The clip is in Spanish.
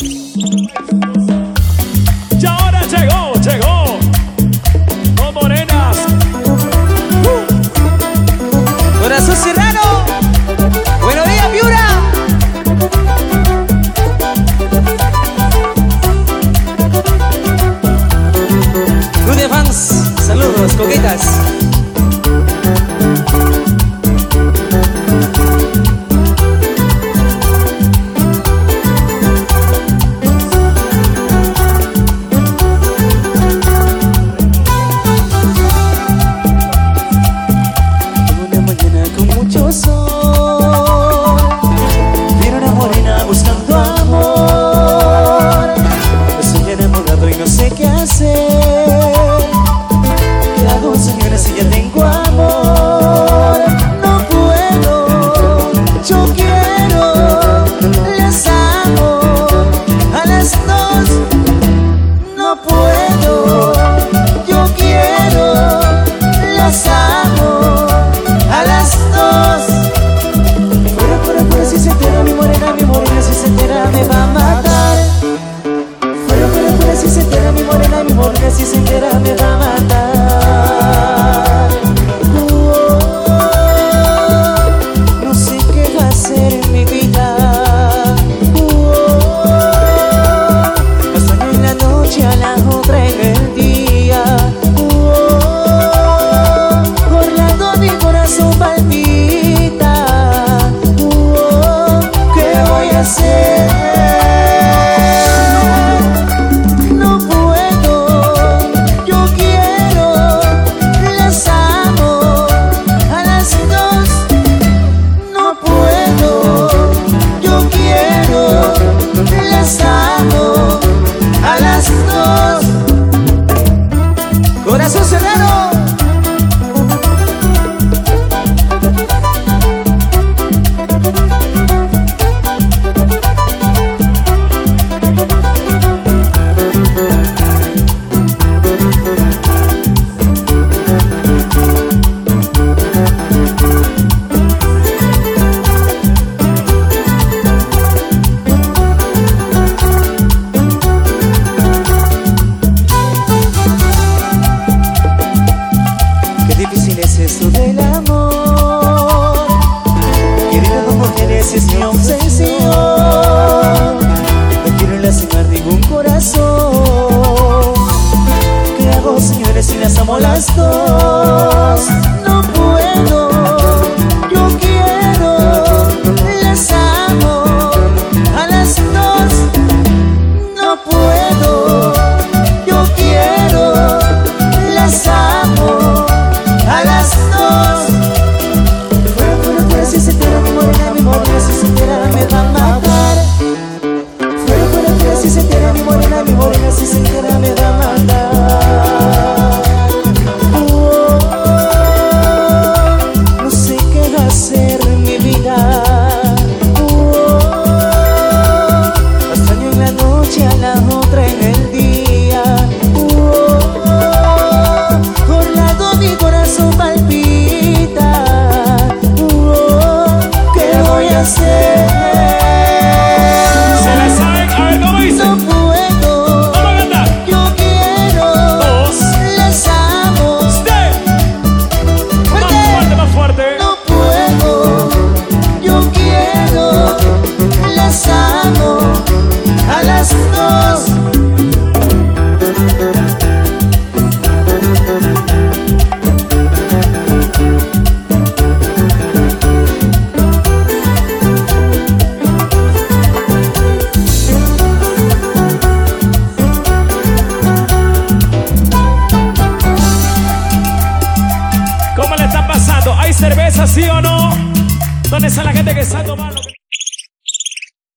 Y ahora llegó con morenas. Corazón Serrano. Buenos días, Piura. Club de fans, saludos, coquetas. Si se entera me va a matar. No sé qué va a hacer en mi vida. Pasando en la noche a la otra en el día. Por lado mi corazón palpita. ¿Qué voy a hacer? Corazón Serrano. Esto del amor, querida dos mujeres es mi obsesión. No quiero lastimar ningún corazón. ¿Qué hago, señores, si las amo las dos? No puedo, yo quiero, las amo a las dos. No puedo, yo quiero, las amo a las dos. Fuera, si se entera mi morena, si se entera me va a matar. Fuera, si se entera mi morena, si se entera me va a matar. No sé qué va a hacer mi vida. Extraño en la noche a la otra en el día. Por lado mi corazón palpita. ¿Qué voy a hacer? Se la saben, a ver cómo dice. No puedo, vamos a cantar. yo quiero, Dos. las amo. Step. Fuerte. Más fuerte. No puedo, yo quiero, las amo a las dos. ¿Cómo le está pasando? ¿Hay cerveza, sí o no? ¿Dónde está la gente que está tomando?